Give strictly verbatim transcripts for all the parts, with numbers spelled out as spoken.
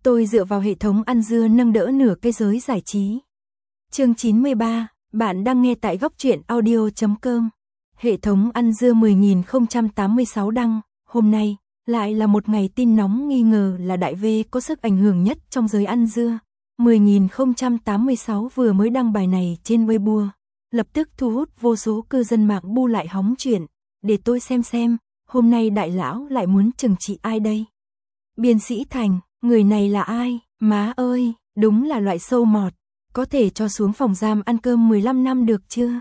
Tôi dựa vào hệ thống ăn dưa nâng đỡ nửa cái giới giải trí. Chương chín mươi ba, bạn đang nghe tại góc truyện audio chấm com. Hệ thống ăn dưa mười nghìn không trăm tám mươi sáu đăng, hôm nay lại là một ngày tin nóng nghi ngờ là đại V có sức ảnh hưởng nhất trong giới ăn dưa. mười nghìn không trăm tám mươi sáu vừa mới đăng bài này trên Weibo, lập tức thu hút vô số cư dân mạng bu lại hóng chuyện, để tôi xem xem, hôm nay đại lão lại muốn trừng trị ai đây? Biên Sĩ Thành, người này là ai? Má ơi, đúng là loại sâu mọt, có thể cho xuống phòng giam ăn cơm mười lăm năm được chưa?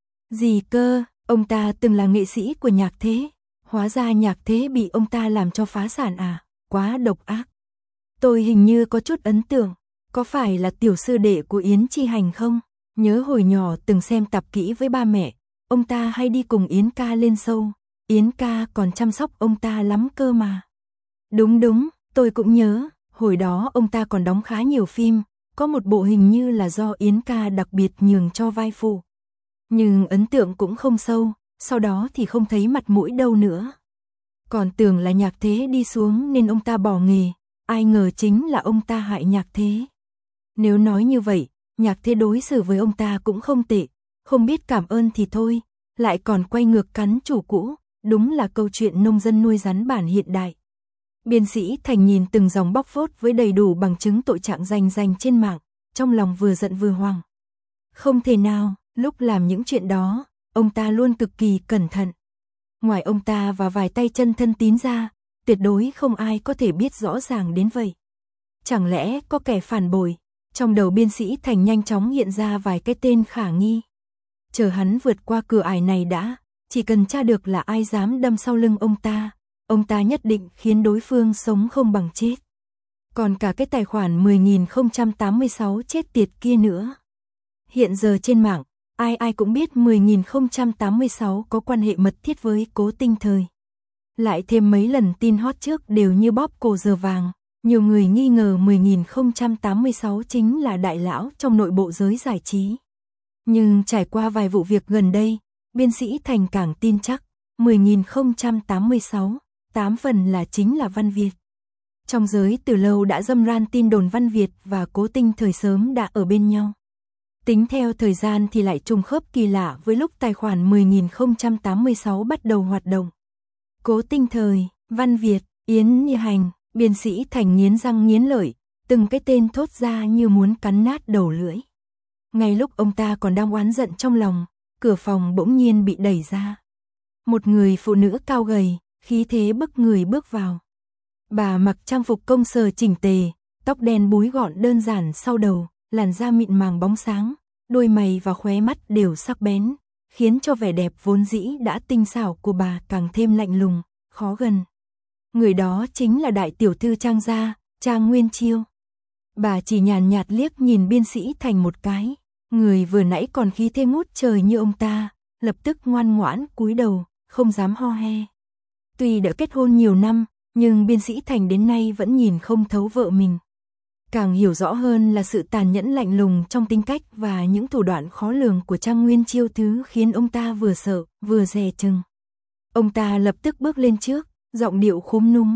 Gì cơ, ông ta từng là nghệ sĩ của Nhạc Thế, hóa ra Nhạc Thế bị ông ta làm cho phá sản à, quá độc ác. Tôi hình như có chút ấn tượng, có phải là tiểu sư đệ của Yến Chi Hành không? Nhớ hồi nhỏ từng xem tạp kỹ với ba mẹ, ông ta hay đi cùng Yến ca lên show, Yến ca còn chăm sóc ông ta lắm cơ mà. Đúng đúng, tôi cũng nhớ, hồi đó ông ta còn đóng khá nhiều phim, có một bộ hình như là do Yến ca đặc biệt nhường cho vai phụ. Nhưng ấn tượng cũng không sâu, sau đó thì không thấy mặt mũi đâu nữa. Còn tưởng là Nhạc Thế đi xuống nên ông ta bỏ nghề, ai ngờ chính là ông ta hại Nhạc Thế. Nếu nói như vậy, Nhạc Thế đối xử với ông ta cũng không tệ, không biết cảm ơn thì thôi, lại còn quay ngược cắn chủ cũ, đúng là câu chuyện nông dân nuôi rắn bản hiện đại. Biên Sĩ Thành nhìn từng dòng bóc phốt với đầy đủ bằng chứng tội trạng rành rành trên mạng, trong lòng vừa giận vừa hoảng. Không thể nào, lúc làm những chuyện đó, ông ta luôn cực kỳ cẩn thận. Ngoài ông ta và vài tay chân thân tín ra, tuyệt đối không ai có thể biết rõ ràng đến vậy. Chẳng lẽ có kẻ phản bội? Trong đầu Biên Sĩ Thành nhanh chóng hiện ra vài cái tên khả nghi. Chờ hắn vượt qua cửa ải này đã, chỉ cần tra được là ai dám đâm sau lưng ông ta, ông ta nhất định khiến đối phương sống không bằng chết. Còn cả cái tài khoản mười nghìn không trăm tám mươi sáu chết tiệt kia nữa. Hiện giờ trên mạng, ai ai cũng biết mười nghìn không trăm tám mươi sáu có quan hệ mật thiết với Cố Tinh Thời. Lại thêm mấy lần tin hot trước đều như bóp cổ giờ vàng, nhiều người nghi ngờ mười nghìn không trăm tám mươi sáu chính là đại lão trong nội bộ giới giải trí. Nhưng trải qua vài vụ việc gần đây, Biên Sĩ Thành càng tin chắc, mười nghìn không trăm tám mươi sáu, tám phần là chính là Văn Việt. Trong giới từ lâu đã râm ran tin đồn Văn Việt và Cố Tinh Thời sớm đã ở bên nhau. Tính theo thời gian thì lại trùng khớp kỳ lạ với lúc tài khoản mười nghìn không trăm tám mươi sáu bắt đầu hoạt động. Cố Tinh Thời, Văn Việt, Yến Chi Hành, Biên Sĩ Thành nghiến răng nghiến lợi, từng cái tên thốt ra như muốn cắn nát đầu lưỡi. Ngay lúc ông ta còn đang oán giận trong lòng, cửa phòng bỗng nhiên bị đẩy ra. Một người phụ nữ cao gầy, khí thế bức người bước vào. Bà mặc trang phục công sở chỉnh tề, tóc đen búi gọn đơn giản sau đầu, làn da mịn màng bóng sáng, đôi mày và khóe mắt đều sắc bén, khiến cho vẻ đẹp vốn dĩ đã tinh xảo của bà càng thêm lạnh lùng, khó gần. Người đó chính là đại tiểu thư Trang gia, Trang Nguyên Chiêu. Bà chỉ nhàn nhạt liếc nhìn Biên Sĩ Thành một cái, người vừa nãy còn khí thế ngút trời như ông ta, lập tức ngoan ngoãn cúi đầu, không dám ho he. Tuy đã kết hôn nhiều năm, nhưng Biên Sĩ Thành đến nay vẫn nhìn không thấu vợ mình. Càng hiểu rõ hơn là sự tàn nhẫn lạnh lùng trong tính cách và những thủ đoạn khó lường của Trang Nguyên Chiêu thứ khiến ông ta vừa sợ, vừa dè chừng. Ông ta lập tức bước lên trước, giọng điệu khúm núm.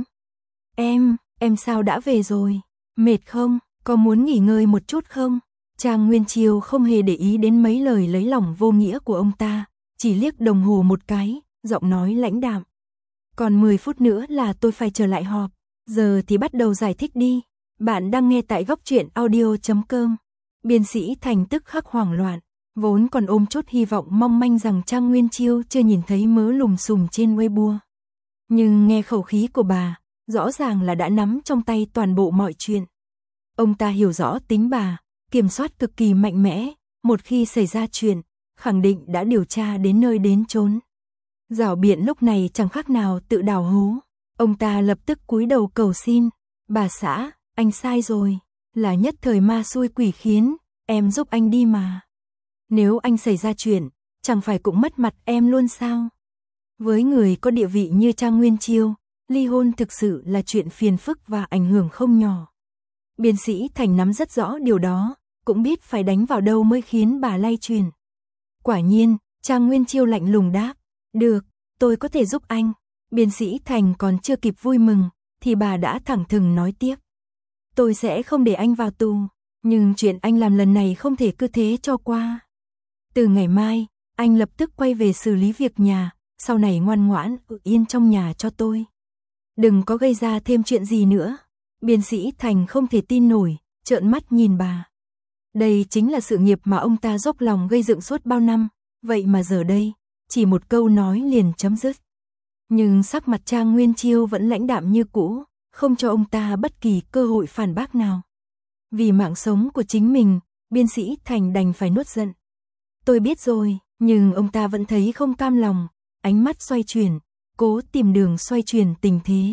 Em, em sao đã về rồi? Mệt không? Có muốn nghỉ ngơi một chút không? Trang Nguyên Chiêu không hề để ý đến mấy lời lấy lòng vô nghĩa của ông ta, chỉ liếc đồng hồ một cái, giọng nói lãnh đạm. Còn mười phút nữa là tôi phải trở lại họp, giờ thì bắt đầu giải thích đi. Bạn đang nghe tại góc truyện audio chấm com. Biên Sĩ Thành tức khắc hoảng loạn, vốn còn ôm chút hy vọng mong manh rằng Trang Nguyên Chiêu chưa nhìn thấy mớ lùm xùm trên Weibo. Nhưng nghe khẩu khí của bà, rõ ràng là đã nắm trong tay toàn bộ mọi chuyện. Ông ta hiểu rõ tính bà, kiểm soát cực kỳ mạnh mẽ, một khi xảy ra chuyện, khẳng định đã điều tra đến nơi đến chốn. Giảo biện lúc này chẳng khác nào tự đào hố. Ông ta lập tức cúi đầu cầu xin, bà xã, anh sai rồi, là nhất thời ma xui quỷ khiến, em giúp anh đi mà. Nếu anh xảy ra chuyện, chẳng phải cũng mất mặt em luôn sao? Với người có địa vị như Trang Nguyên Chiêu, ly hôn thực sự là chuyện phiền phức và ảnh hưởng không nhỏ. Biên Sĩ Thành nắm rất rõ điều đó, cũng biết phải đánh vào đâu mới khiến bà lay truyền. Quả nhiên, Trang Nguyên Chiêu lạnh lùng đáp, được, tôi có thể giúp anh. Biên Sĩ Thành còn chưa kịp vui mừng, thì bà đã thẳng thừng nói tiếp. tôi sẽ không để anh vào tù, nhưng chuyện anh làm lần này không thể cứ thế cho qua. Từ ngày mai, anh lập tức quay về xử lý việc nhà, sau này ngoan ngoãn ở yên trong nhà cho tôi. Đừng có gây ra thêm chuyện gì nữa. Biên sĩ Thành không thể tin nổi, trợn mắt nhìn bà. Đây chính là sự nghiệp mà ông ta dốc lòng gây dựng suốt bao năm, vậy mà giờ đây, chỉ một câu nói liền chấm dứt. Nhưng sắc mặt Trang Nguyên Chiêu vẫn lãnh đạm như cũ, không cho ông ta bất kỳ cơ hội phản bác nào. Vì mạng sống của chính mình, biên sĩ Thành đành phải nuốt giận. Tôi biết rồi, nhưng ông ta vẫn thấy không cam lòng, ánh mắt xoay chuyển, cố tìm đường xoay chuyển tình thế.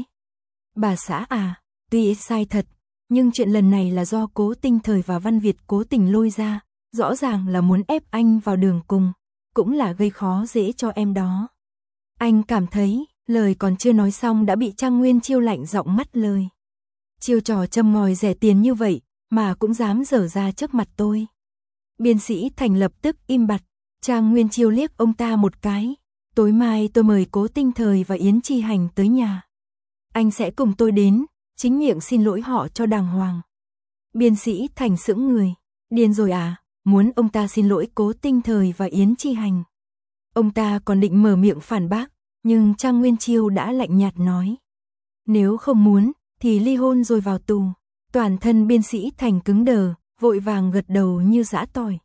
Bà xã à, tuy sai thật, nhưng chuyện lần này là do Cố Tinh Thời và Văn Việt cố tình lôi ra, rõ ràng là muốn ép anh vào đường cùng, cũng là gây khó dễ cho em đó. Anh cảm thấy, lời còn chưa nói xong đã bị Trang Nguyên Chiêu lạnh giọng ngắt lời. Chiêu trò châm ngòi rẻ tiền như vậy, mà cũng dám dở ra trước mặt tôi. Biên sĩ Thành lập tức im bặt, Trang Nguyên Chiêu liếc ông ta một cái. Tối mai tôi mời Cố Tinh Thời và Yến Chi Hành tới nhà. Anh sẽ cùng tôi đến, chính miệng xin lỗi họ cho đàng hoàng. Biên sĩ Thành sững người, điên rồi à, muốn ông ta xin lỗi Cố Tinh Thời và Yến Chi Hành. Ông ta còn định mở miệng phản bác, nhưng Trang Nguyên Chiêu đã lạnh nhạt nói. Nếu không muốn, thì ly hôn rồi vào tù. Toàn thân biên sĩ Thành cứng đờ, vội vàng gật đầu như giã tỏi.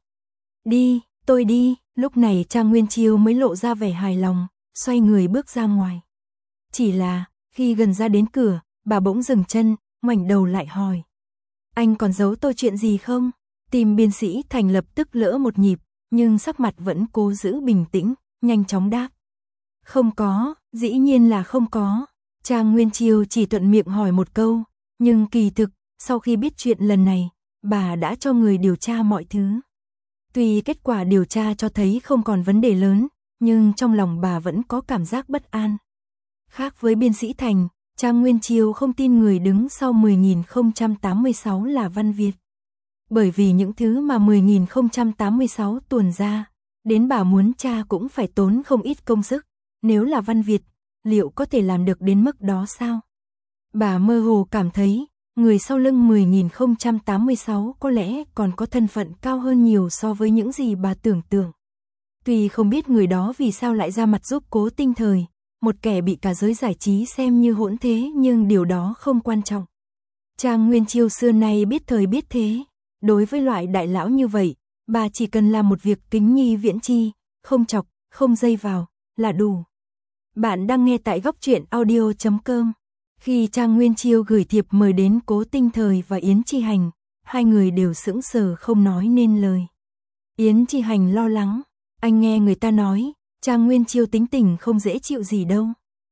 Đi, tôi đi, lúc này Trang Nguyên Chiêu mới lộ ra vẻ hài lòng, xoay người bước ra ngoài. Chỉ là, khi gần ra đến cửa, bà bỗng dừng chân, ngoảnh đầu lại hỏi. Anh còn giấu tôi chuyện gì không? Tim biên sĩ Thành lập tức lỡ một nhịp, nhưng sắc mặt vẫn cố giữ bình tĩnh, nhanh chóng đáp. Không có, dĩ nhiên là không có. Trang Nguyên Chiêu chỉ thuận miệng hỏi một câu, nhưng kỳ thực, sau khi biết chuyện lần này, bà đã cho người điều tra mọi thứ. Tuy kết quả điều tra cho thấy không còn vấn đề lớn, nhưng trong lòng bà vẫn có cảm giác bất an. Khác với biên sĩ Thành, Trang Nguyên Chiêu không tin người đứng sau mười nghìn không trăm tám mươi sáu là Văn Việt. Bởi vì những thứ mà mười nghìn không trăm tám mươi sáu tuồn ra, đến bà muốn tra cũng phải tốn không ít công sức. Nếu là Văn Việt, liệu có thể làm được đến mức đó sao? Bà mơ hồ cảm thấy, người sau lưng mười nghìn không trăm tám mươi sáu có lẽ còn có thân phận cao hơn nhiều so với những gì bà tưởng tượng. Tuy không biết người đó vì sao lại ra mặt giúp Cố Tinh Thời, một kẻ bị cả giới giải trí xem như hỗn thế, nhưng điều đó không quan trọng. Trang Nguyên Chiêu xưa nay biết thời biết thế, đối với loại đại lão như vậy, bà chỉ cần làm một việc kính nhi viễn chi, không chọc, không dây vào, là đủ. Bạn đang nghe tại góc truyện audio chấm com. Khi Trang Nguyên Chiêu gửi thiệp mời đến Cố Tinh Thời và Yến Chi Hành, hai người đều sững sờ không nói nên lời. Yến Chi Hành lo lắng, anh nghe người ta nói, Trang Nguyên Chiêu tính tình không dễ chịu gì đâu.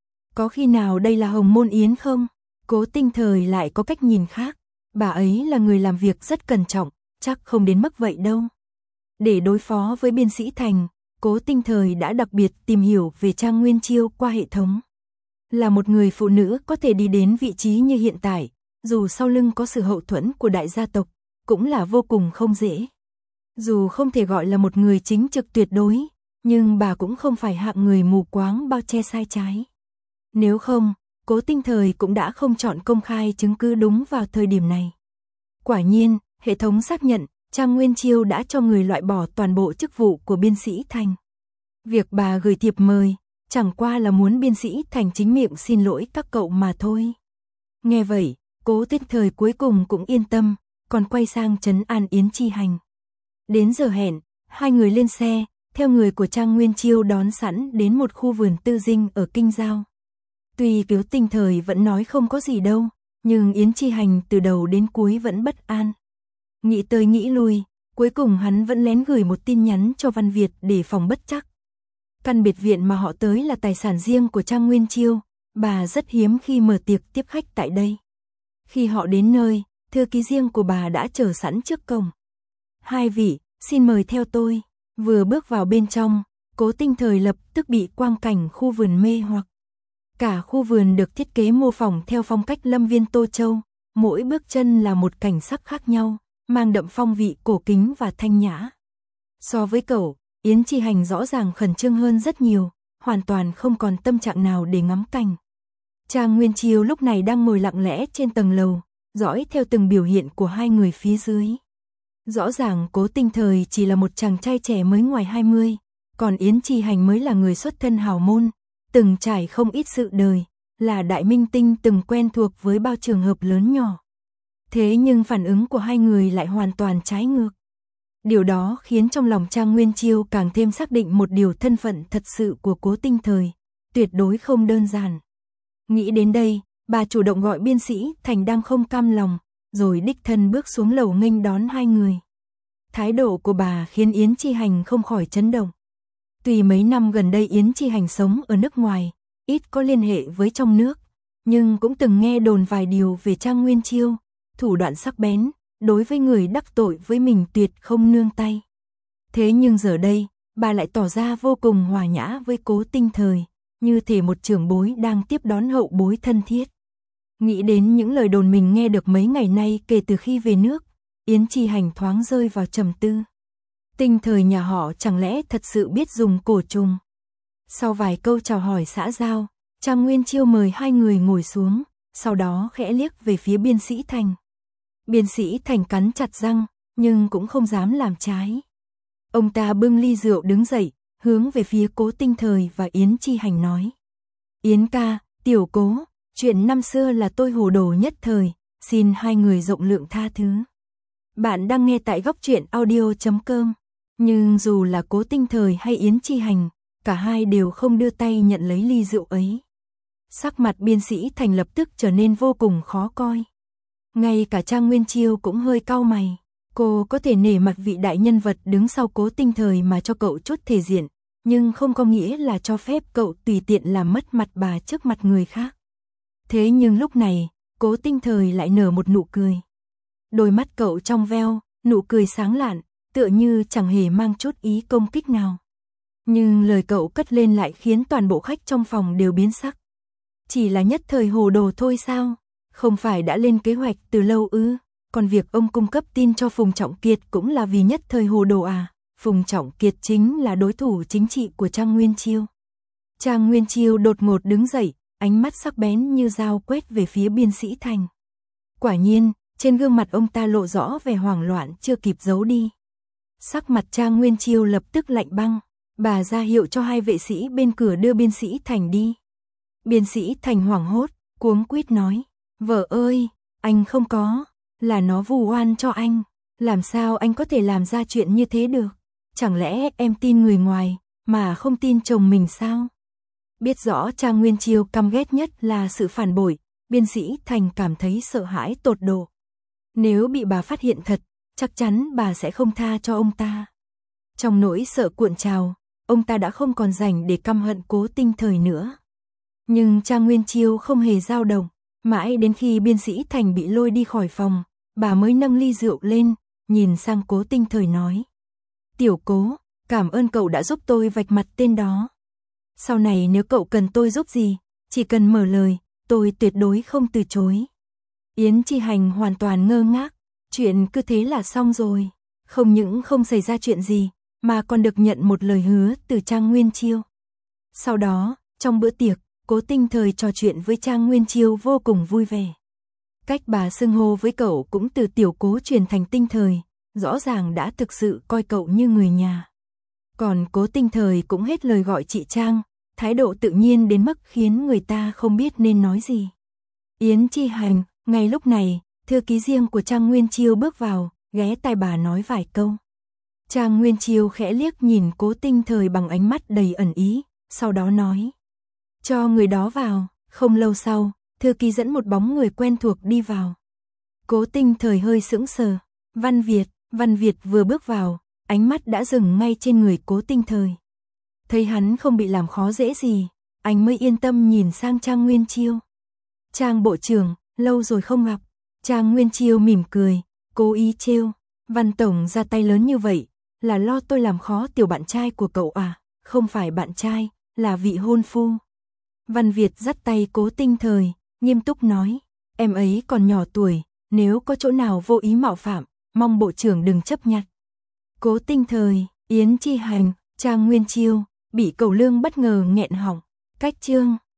Có khi nào đây là Hồng Môn Yến không? Cố Tinh Thời lại có cách nhìn khác, bà ấy là người làm việc rất cẩn trọng, chắc không đến mức vậy đâu. Để đối phó với biên sĩ Thành, Cố Tinh Thời đã đặc biệt tìm hiểu về Trang Nguyên Chiêu qua hệ thống. Là một người phụ nữ có thể đi đến vị trí như hiện tại, dù sau lưng có sự hậu thuẫn của đại gia tộc, cũng là vô cùng không dễ. Dù không thể gọi là một người chính trực tuyệt đối, nhưng bà cũng không phải hạng người mù quáng bao che sai trái. Nếu không, Cố Tinh Thời cũng đã không chọn công khai chứng cứ đúng vào thời điểm này. Quả nhiên, hệ thống xác nhận, Trang Nguyên Chiêu đã cho người loại bỏ toàn bộ chức vụ của biên sĩ Thành. Việc bà gửi thiệp mời, chẳng qua là muốn biên sĩ Thành chính miệng xin lỗi các cậu mà thôi. Nghe vậy, Cố Tinh Thời cuối cùng cũng yên tâm, còn quay sang trấn an Yến Chi Hành. Đến giờ hẹn, hai người lên xe, theo người của Trang Nguyên Chiêu đón sẵn đến một khu vườn tư dinh ở Kinh Giao. Tuy Cố Tinh Thời vẫn nói không có gì đâu, nhưng Yến Chi Hành từ đầu đến cuối vẫn bất an. Nghĩ tới nghĩ lui, cuối cùng hắn vẫn lén gửi một tin nhắn cho Văn Việt để phòng bất trắc. Căn biệt viện mà họ tới là tài sản riêng của Trang Nguyên Chiêu, bà rất hiếm khi mở tiệc tiếp khách tại đây. Khi họ đến nơi, thư ký riêng của bà đã chờ sẵn trước cổng. Hai vị, xin mời theo tôi. Vừa bước vào bên trong, Cố Tinh Thời lập tức bị quang cảnh khu vườn mê hoặc. Cả khu vườn được thiết kế mô phỏng theo phong cách lâm viên Tô Châu, mỗi bước chân là một cảnh sắc khác nhau, mang đậm phong vị cổ kính và thanh nhã. So với cậu, Yến Chi Hành rõ ràng khẩn trương hơn rất nhiều, hoàn toàn không còn tâm trạng nào để ngắm cảnh. Trang Nguyên Chiêu lúc này đang ngồi lặng lẽ trên tầng lầu, dõi theo từng biểu hiện của hai người phía dưới. Rõ ràng Cố Tinh Thời chỉ là một chàng trai trẻ mới ngoài hai mươi, còn Yến Chi Hành mới là người xuất thân hào môn, từng trải không ít sự đời, là đại minh tinh từng quen thuộc với bao trường hợp lớn nhỏ. Thế nhưng phản ứng của hai người lại hoàn toàn trái ngược. Điều đó khiến trong lòng Trang Nguyên Chiêu càng thêm xác định một điều, thân phận thật sự của Cố Tinh Thời tuyệt đối không đơn giản. Nghĩ đến đây, bà chủ động gọi biên sĩ Thành đang không cam lòng, rồi đích thân bước xuống lầu nghênh đón hai người. Thái độ của bà khiến Yến Chi Hành không khỏi chấn động. Tuy mấy năm gần đây Yến Chi Hành sống ở nước ngoài, ít có liên hệ với trong nước, nhưng cũng từng nghe đồn vài điều về Trang Nguyên Chiêu, thủ đoạn sắc bén, đối với người đắc tội với mình tuyệt không nương tay. Thế nhưng giờ đây, bà lại tỏ ra vô cùng hòa nhã với Cố Tinh Thời, như thể một trưởng bối đang tiếp đón hậu bối thân thiết. Nghĩ đến những lời đồn mình nghe được mấy ngày nay kể từ khi về nước, Yến Chi Hành thoáng rơi vào trầm tư. Tinh Thời nhà họ chẳng lẽ thật sự biết dùng cổ trùng? Sau vài câu chào hỏi xã giao, Trang Nguyên Chiêu mời hai người ngồi xuống, sau đó khẽ liếc về phía biên sĩ Thành. Biên sĩ Thành cắn chặt răng, nhưng cũng không dám làm trái. Ông ta bưng ly rượu đứng dậy, hướng về phía Cố Tinh Thời và Yến Chi Hành nói. Yến ca, tiểu Cố, chuyện năm xưa là tôi hồ đồ nhất thời, xin hai người rộng lượng tha thứ. Bạn đang nghe tại góc truyện audio chấm com. Nhưng dù là Cố Tinh Thời hay Yến Chi Hành, cả hai đều không đưa tay nhận lấy ly rượu ấy. Sắc mặt biên sĩ Thành lập tức trở nên vô cùng khó coi. Ngay cả Trang Nguyên Chiêu cũng hơi cau mày. Cô có thể nể mặt vị đại nhân vật đứng sau Cố Tinh Thời mà cho cậu chút thể diện, nhưng không có nghĩa là cho phép cậu tùy tiện làm mất mặt bà trước mặt người khác. Thế nhưng lúc này, Cố Tinh Thời lại nở một nụ cười. Đôi mắt cậu trong veo, nụ cười sáng lạn, tựa như chẳng hề mang chút ý công kích nào. Nhưng lời cậu cất lên lại khiến toàn bộ khách trong phòng đều biến sắc. Chỉ là nhất thời hồ đồ thôi sao? Không phải đã lên kế hoạch từ lâu ư? Còn việc ông cung cấp tin cho Phùng Trọng Kiệt cũng là vì nhất thời hồ đồ à? Phùng Trọng Kiệt chính là đối thủ chính trị của Trang Nguyên Chiêu. Trang Nguyên Chiêu đột ngột đứng dậy, ánh mắt sắc bén như dao quét về phía biên sĩ Thành. Quả nhiên, trên gương mặt ông ta lộ rõ vẻ hoảng loạn chưa kịp giấu đi. Sắc mặt Trang Nguyên Chiêu lập tức lạnh băng, bà ra hiệu cho hai vệ sĩ bên cửa đưa biên sĩ Thành đi. Biên sĩ Thành hoảng hốt, cuống quýt nói, vợ ơi, anh không có, là nó vu oan cho anh, làm sao anh có thể làm ra chuyện như thế được, chẳng lẽ em tin người ngoài, mà không tin chồng mình sao? Biết rõ Trang Nguyên Chiêu căm ghét nhất là sự phản bội, biên sĩ Thành cảm thấy sợ hãi tột độ. Nếu bị bà phát hiện thật, chắc chắn bà sẽ không tha cho ông ta. Trong nỗi sợ cuộn trào, ông ta đã không còn rảnh để căm hận Cố Tinh Thời nữa. Nhưng Trang Nguyên Chiêu không hề dao động, mãi đến khi biên sĩ Thành bị lôi đi khỏi phòng, bà mới nâng ly rượu lên, nhìn sang Cố Tinh Thời nói. Tiểu Cố, cảm ơn cậu đã giúp tôi vạch mặt tên đó. Sau này nếu cậu cần tôi giúp gì, chỉ cần mở lời, tôi tuyệt đối không từ chối. Yến Chi Hành hoàn toàn ngơ ngác, chuyện cứ thế là xong rồi. Không những không xảy ra chuyện gì, mà còn được nhận một lời hứa từ Trang Nguyên Chiêu. Sau đó, trong bữa tiệc, Cố Tinh Thời trò chuyện với Trang Nguyên Chiêu vô cùng vui vẻ. Cách bà xưng hô với cậu cũng từ tiểu Cố chuyển thành Tinh Thời, rõ ràng đã thực sự coi cậu như người nhà. Còn Cố Tinh Thời cũng hết lời gọi chị Trang, thái độ tự nhiên đến mức khiến người ta không biết nên nói gì. Yến Chi Hành, ngay lúc này, thư ký riêng của Trang Nguyên Chiêu bước vào, ghé tai bà nói vài câu. Trang Nguyên Chiêu khẽ liếc nhìn Cố Tinh Thời bằng ánh mắt đầy ẩn ý, sau đó nói. Cho người đó vào. Không lâu sau, thư ký dẫn một bóng người quen thuộc đi vào. Cố Tinh Thời hơi sững sờ. Văn Việt, Văn Việt vừa bước vào, ánh mắt đã dừng ngay trên người Cố Tinh Thời. Thấy hắn không bị làm khó dễ gì, anh mới yên tâm nhìn sang Trang Nguyên Chiêu. Trang bộ trưởng, lâu rồi không gặp. Trang Nguyên Chiêu mỉm cười, cố ý trêu. Văn tổng ra tay lớn như vậy, là lo tôi làm khó tiểu bạn trai của cậu à? Không phải bạn trai, là vị hôn phu. Văn Việt dắt tay Cố Tinh Thời, nghiêm túc nói, em ấy còn nhỏ tuổi, nếu có chỗ nào vô ý mạo phạm, mong bộ trưởng đừng chấp nhặt. Cố Tinh Thời, Yến Chi Hành, Trang Nguyên Chiêu, bị Cẩu Lương bất ngờ nghẹn họng. Cách chương